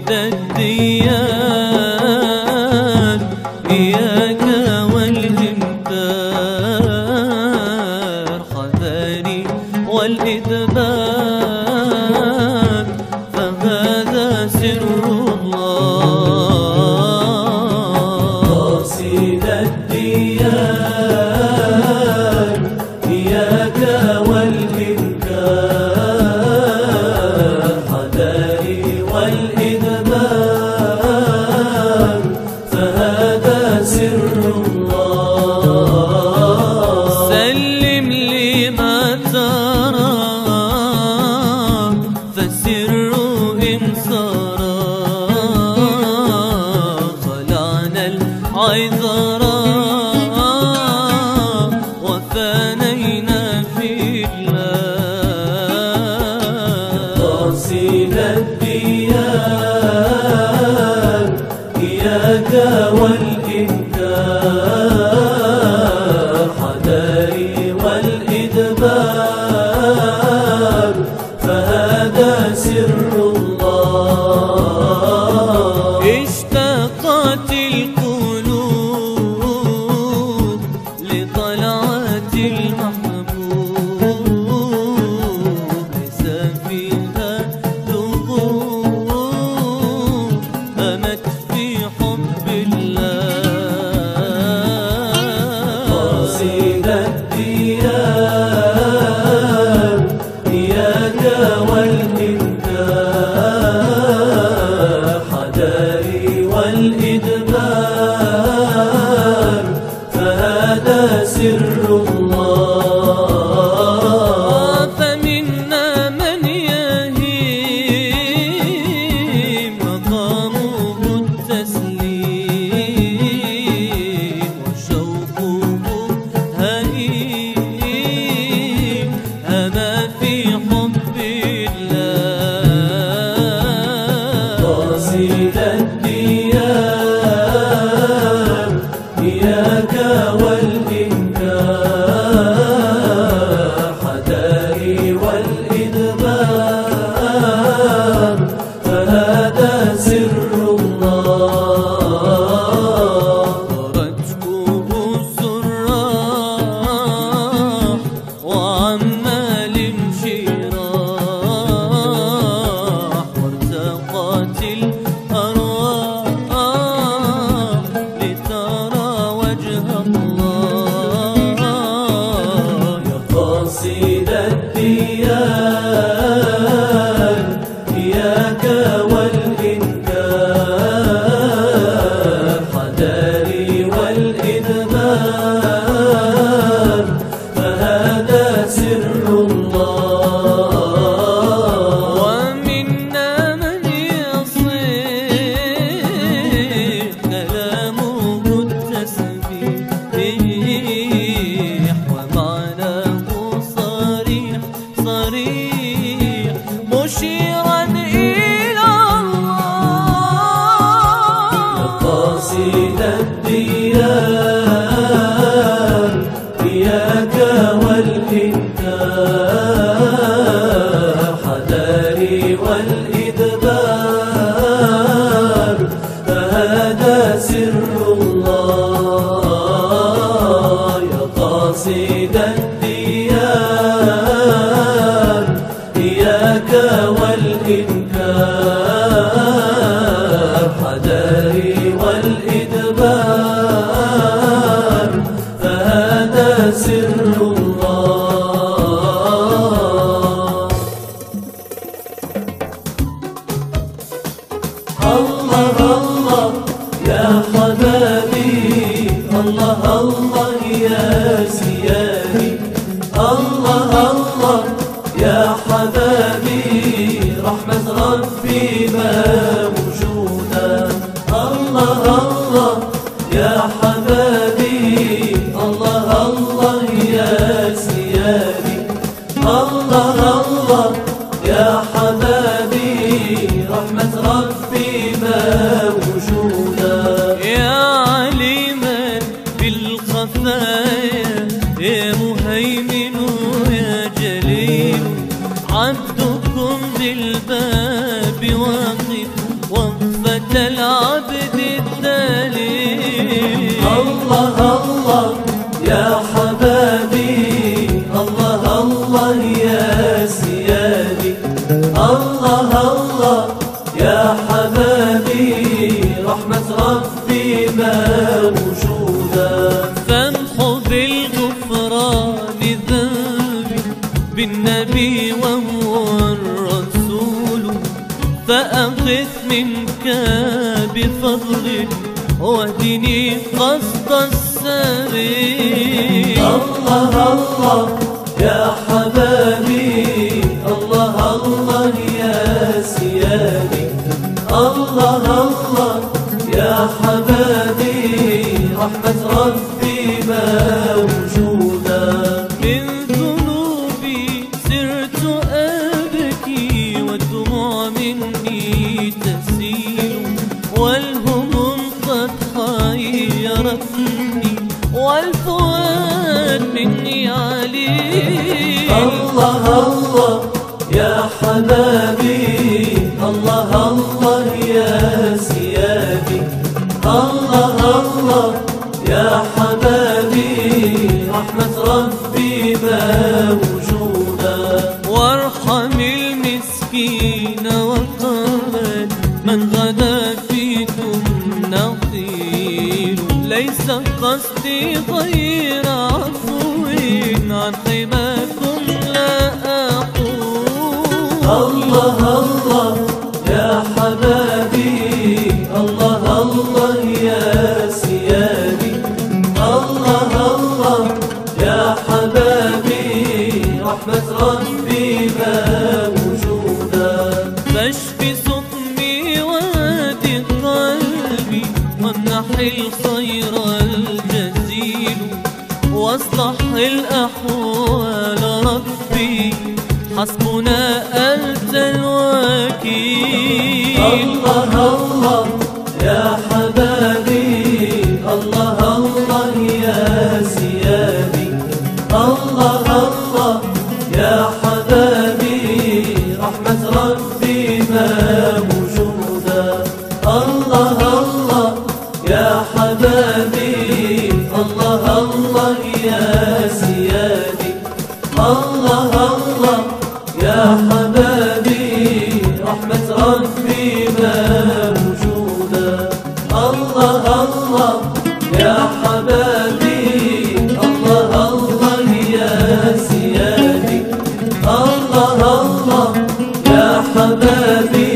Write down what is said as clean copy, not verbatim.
قاصد الديان إياك والإنكار حذاري والإدبار فهذا سر الله. قاصد الديان إياك والإنكار حذاري والإدبار فهذا سر الله. سلم لي ما ترى فالسر إن سرى خلعنا العذرا وفانينا في الله. قاصد الديان إياك والإنكار حذاري والإدبار فهذا سر الله. اشتاقت القلوب لطلعة المحبوب ليس فيها ذبوب همت في حب الله. قاصد الديان إياك والإنكار حذاري والإدبار فهذا سر الله. فمنا من يهيم مقامه التسليم وشوقه هنيم هما في حب الله. قاصد الديان إياك والإنكار حذاري والإدبار فهذا سر الله. رتبه السراح وعمال انشراح وارتقت الأرواح لترى وجه الله. يا قاصد الديان إياك والإنكار حذاري والإدبار فهذا سر الله. ومنا من يصيح كلامه التسبيح ومعناه صريح صريح مشيرا إلى الله. قاصد الديان إياك والإنكار حذاري والإدبار فهذا سر الله. يا قاصد الديان إياك والإنكار حذاري والإدبار فهذا سر الله. الله الله يا حبابي الله الله يا سيادي الله الله يا حبابي رحمة ربي ما موجودة. الله الله يا حبابي الله الله يا سيادي الله الله يا حبابي رحمة ربي ما موجودة. يا عليما بالخفايا يا مهيمن يا جليل عبدكم بالباب واقف الله الله يا حبابي، الله الله يا سيادي، الله الله يا حبابي، رحمة ربي موجودة. فامحو بالغفران ذنبي بالنبي وهو الرسول، فأخذ منك بفضل واهدني قصد السبيل. الله الله يا حبابي، الله الله يا سيادي، الله الله يا حبابي، رحمة ربي موجودة. من ذنوبي سرت أبكي والدموع مني تسيل، والهموم قد خيرتني والفؤاد مني عليل. الله الله يا حبابي، الله الله يا سيادي، الله الله يا حبابي، رحمة ربي موجودة. وارحم المسكين وقال من غدا فيكم نقيل، ليس قصدي غير عفو عن حماكم لا أقول. الله الله يا حبابي، الله الله يا سيادي، الله الله يا حبابي، رحمة ربي موجودة. فاشف سقمي وهدي قلبي وامنح الخير الجزيل، واصلح الأحوال ربي حسبنا أنت الوكيل. الله الله يا حبابي، الله الله يا سيادي، الله الله يا حبابي، رحمة ربي موجودة. الله الله يا حبابي، الله الله يا سيادي، الله الله يا حبابي، رحمة ربي موجودة. الله الله يا حبابي، الله الله يا سيادي، الله الله يا حبابي،